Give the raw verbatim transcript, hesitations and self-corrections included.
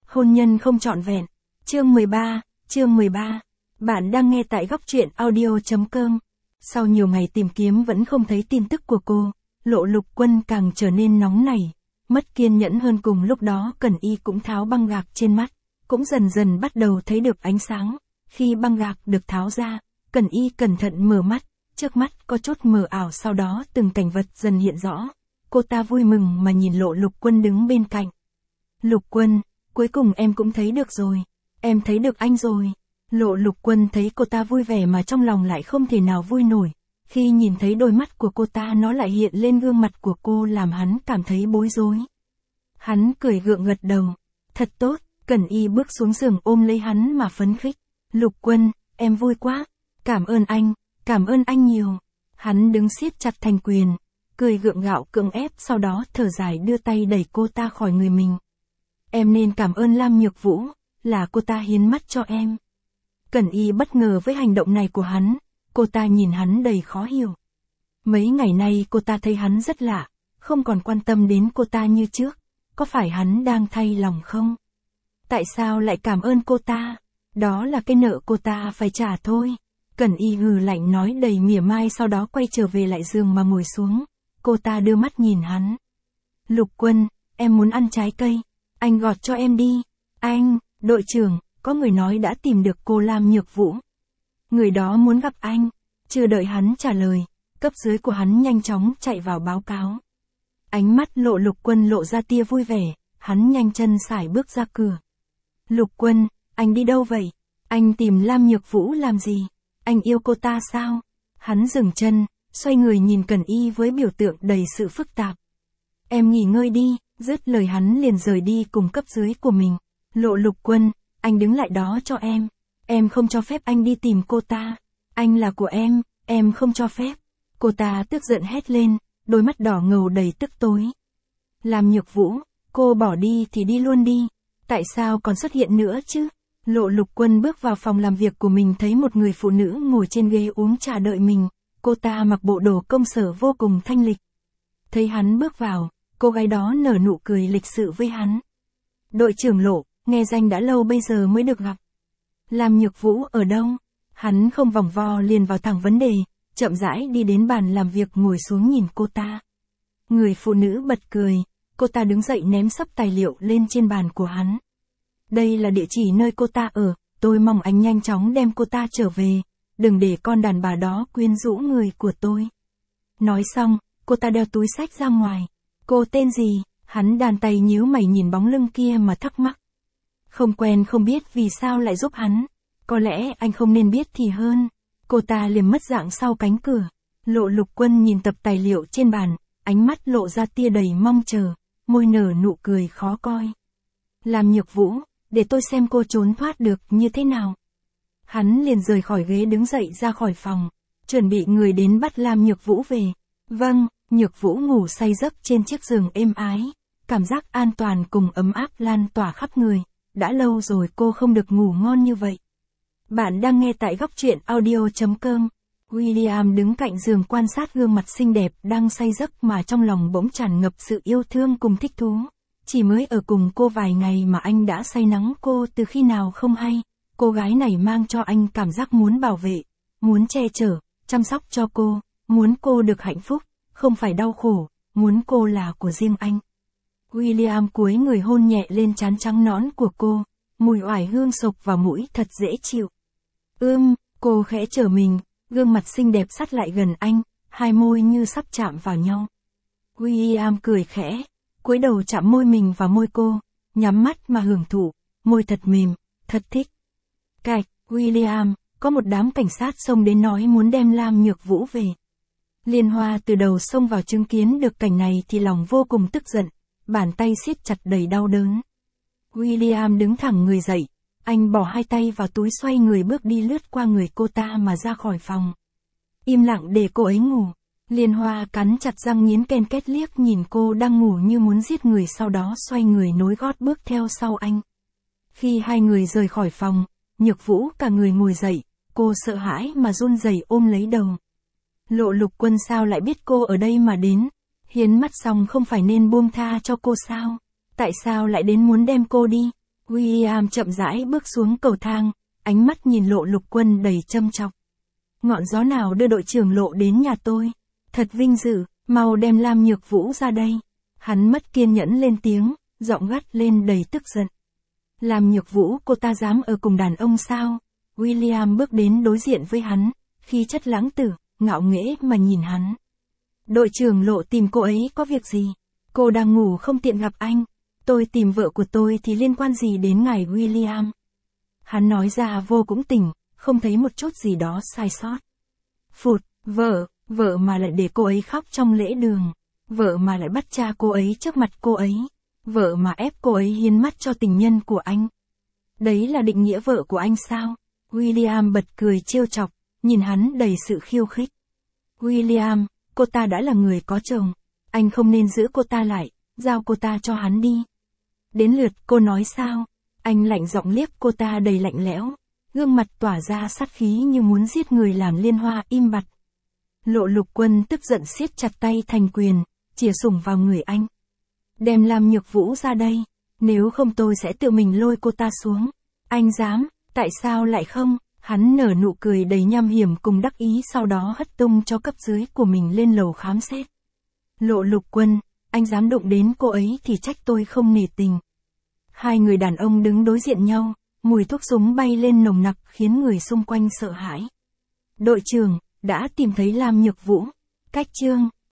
Hôn nhân không trọn vẹn. Chương mười ba, chương mười ba. Bạn đang nghe tại góc truyện audio.com. Sau nhiều ngày tìm kiếm vẫn không thấy tin tức của cô, Lộ Lục Quân càng trở nên nóng nảy, mất kiên nhẫn hơn. Cùng lúc đó Cẩn Y cũng tháo băng gạc trên mắt, cũng dần dần bắt đầu thấy được ánh sáng. Khi băng gạc được tháo ra, Cẩn Y cẩn thận mở mắt, trước mắt có chút mờ ảo, sau đó từng cảnh vật dần hiện rõ. Cô ta vui mừng mà nhìn Lộ Lục Quân đứng bên cạnh. Lục Quân, cuối cùng em cũng thấy được rồi. Em thấy được anh rồi. Lộ Lục Quân thấy cô ta vui vẻ mà trong lòng lại không thể nào vui nổi. Khi nhìn thấy đôi mắt của cô ta, nó lại hiện lên gương mặt của cô, làm hắn cảm thấy bối rối. Hắn cười gượng gật đầu. Thật tốt. Cẩn Y bước xuống giường ôm lấy hắn mà phấn khích. Lục Quân, em vui quá. Cảm ơn anh, cảm ơn anh nhiều. Hắn đứng siết chặt thành quyền, cười gượng gạo cưỡng ép, sau đó thở dài đưa tay đẩy cô ta khỏi người mình. Em nên cảm ơn Lam Nhược Vũ, là cô ta hiến mắt cho em. Cẩn Y bất ngờ với hành động này của hắn, cô ta nhìn hắn đầy khó hiểu. Mấy ngày nay cô ta thấy hắn rất lạ, không còn quan tâm đến cô ta như trước. Có phải hắn đang thay lòng không? Tại sao lại cảm ơn cô ta? Đó là cái nợ cô ta phải trả thôi. Cẩn Y hừ lạnh nói đầy mỉa mai, sau đó quay trở về lại giường mà ngồi xuống. Cô ta đưa mắt nhìn hắn. Lục Quân, em muốn ăn trái cây. Anh gọt cho em đi. Anh, đội trưởng, có người nói đã tìm được cô Lam Nhược Vũ. Người đó muốn gặp anh. Chưa đợi hắn trả lời, cấp dưới của hắn nhanh chóng chạy vào báo cáo. Ánh mắt Lộ Lục Quân lộ ra tia vui vẻ, hắn nhanh chân sải bước ra cửa. Lục Quân, anh đi đâu vậy? Anh tìm Lam Nhược Vũ làm gì? Anh yêu cô ta sao? Hắn dừng chân, xoay người nhìn Cẩn Y với biểu tượng đầy sự phức tạp. Em nghỉ ngơi đi. Dứt lời hắn liền rời đi cùng cấp dưới của mình. Lộ Lục Quân, anh đứng lại đó cho em. Em không cho phép anh đi tìm cô ta. Anh là của em, em không cho phép. Cô ta tức giận hét lên, đôi mắt đỏ ngầu đầy tức tối. Lam Nhược Vũ, cô bỏ đi thì đi luôn đi. Tại sao còn xuất hiện nữa chứ? Lộ Lục Quân bước vào phòng làm việc của mình, thấy một người phụ nữ ngồi trên ghế uống trà đợi mình. Cô ta mặc bộ đồ công sở vô cùng thanh lịch. Thấy hắn bước vào, cô gái đó nở nụ cười lịch sự với hắn. Đội trưởng Lộ, nghe danh đã lâu bây giờ mới được gặp. Lam Nhược Vũ ở đâu? Hắn không vòng vo liền vào thẳng vấn đề, chậm rãi đi đến bàn làm việc ngồi xuống nhìn cô ta. Người phụ nữ bật cười, cô ta đứng dậy ném sấp tài liệu lên trên bàn của hắn. Đây là địa chỉ nơi cô ta ở, tôi mong anh nhanh chóng đem cô ta trở về, đừng để con đàn bà đó quyến rũ người của tôi. Nói xong, cô ta đeo túi xách ra ngoài. Cô tên gì? Hắn đàn tay nhíu mày nhìn bóng lưng kia mà thắc mắc. Không quen không biết vì sao lại giúp hắn. Có lẽ anh không nên biết thì hơn. Cô ta liềm mất dạng sau cánh cửa. Lộ Lục Quân nhìn tập tài liệu trên bàn, ánh mắt lộ ra tia đầy mong chờ, môi nở nụ cười khó coi. Lam Nhược Vũ, để tôi xem cô trốn thoát được như thế nào. Hắn liền rời khỏi ghế đứng dậy ra khỏi phòng, chuẩn bị người đến bắt Lam Nhược Vũ về. Vâng. Nhược Vũ ngủ say giấc trên chiếc giường êm ái, cảm giác an toàn cùng ấm áp lan tỏa khắp người. Đã lâu rồi cô không được ngủ ngon như vậy. Bạn đang nghe tại góc truyện audio.com. William đứng cạnh giường quan sát gương mặt xinh đẹp đang say giấc mà trong lòng bỗng tràn ngập sự yêu thương cùng thích thú. Chỉ mới ở cùng cô vài ngày mà anh đã say nắng cô từ khi nào không hay. Cô gái này mang cho anh cảm giác muốn bảo vệ, muốn che chở, chăm sóc cho cô, muốn cô được hạnh phúc. Không phải đau khổ, muốn cô là của riêng anh. William cúi người hôn nhẹ lên trán trắng nõn của cô, mùi oải hương sộc vào mũi thật dễ chịu. Ưm, cô khẽ trở mình, gương mặt xinh đẹp sát lại gần anh, hai môi như sắp chạm vào nhau. William cười khẽ, cúi đầu chạm môi mình vào môi cô, nhắm mắt mà hưởng thụ, môi thật mềm, thật thích. Cạch, William, có một đám cảnh sát xông đến nói muốn đem Lam Nhược Vũ về. Liên Hoa từ đầu xông vào chứng kiến được cảnh này thì lòng vô cùng tức giận, bàn tay siết chặt đầy đau đớn. William đứng thẳng người dậy, anh bỏ hai tay vào túi xoay người bước đi lướt qua người cô ta mà ra khỏi phòng. Im lặng để cô ấy ngủ. Liên Hoa cắn chặt răng nghiến ken két liếc nhìn cô đang ngủ như muốn giết người, sau đó xoay người nối gót bước theo sau anh. Khi hai người rời khỏi phòng, Nhược Vũ cả người ngồi dậy, cô sợ hãi mà run rẩy ôm lấy đầu. Lộ Lục Quân sao lại biết cô ở đây mà đến? Hiến mắt xong không phải nên buông tha cho cô sao? Tại sao lại đến muốn đem cô đi? William chậm rãi bước xuống cầu thang, ánh mắt nhìn Lộ Lục Quân đầy châm chọc. Ngọn gió nào đưa đội trưởng Lộ đến nhà tôi? Thật vinh dự, mau đem Lam Nhược Vũ ra đây. Hắn mất kiên nhẫn lên tiếng, giọng gắt lên đầy tức giận. Lam Nhược Vũ, cô ta dám ở cùng đàn ông sao? William bước đến đối diện với hắn, khí chất lãng tử, ngạo nghễ mà nhìn hắn. Đội trưởng Lộ tìm cô ấy có việc gì? Cô đang ngủ không tiện gặp anh. Tôi tìm vợ của tôi thì liên quan gì đến ngài William? Hắn nói ra vô cũng tỉnh, không thấy một chút gì đó sai sót. Phụt, vợ, vợ mà lại để cô ấy khóc trong lễ đường. Vợ mà lại bắt cha cô ấy trước mặt cô ấy. Vợ mà ép cô ấy hiến mắt cho tình nhân của anh. Đấy là định nghĩa vợ của anh sao? William bật cười trêu chọc, nhìn hắn đầy sự khiêu khích. William, cô ta đã là người có chồng. Anh không nên giữ cô ta lại, giao cô ta cho hắn đi. Đến lượt cô nói sao? Anh lạnh giọng liếc cô ta đầy lạnh lẽo, gương mặt tỏa ra sát khí như muốn giết người làm liên hoa im bặt. Lộ Lục Quân tức giận siết chặt tay thành quyền, chìa sủng vào người anh. Đem Lam Nhược Vũ ra đây, nếu không tôi sẽ tự mình lôi cô ta xuống. Anh dám, tại sao lại không? Hắn nở nụ cười đầy nham hiểm cùng đắc ý, sau đó hất tung cho cấp dưới của mình lên lầu khám xét. Lộ Lục Quân, anh dám đụng đến cô ấy thì trách tôi không nể tình. Hai người đàn ông đứng đối diện nhau, mùi thuốc súng bay lên nồng nặc khiến người xung quanh sợ hãi. Đội trưởng, đã tìm thấy Lam Nhược Vũ. Cách chương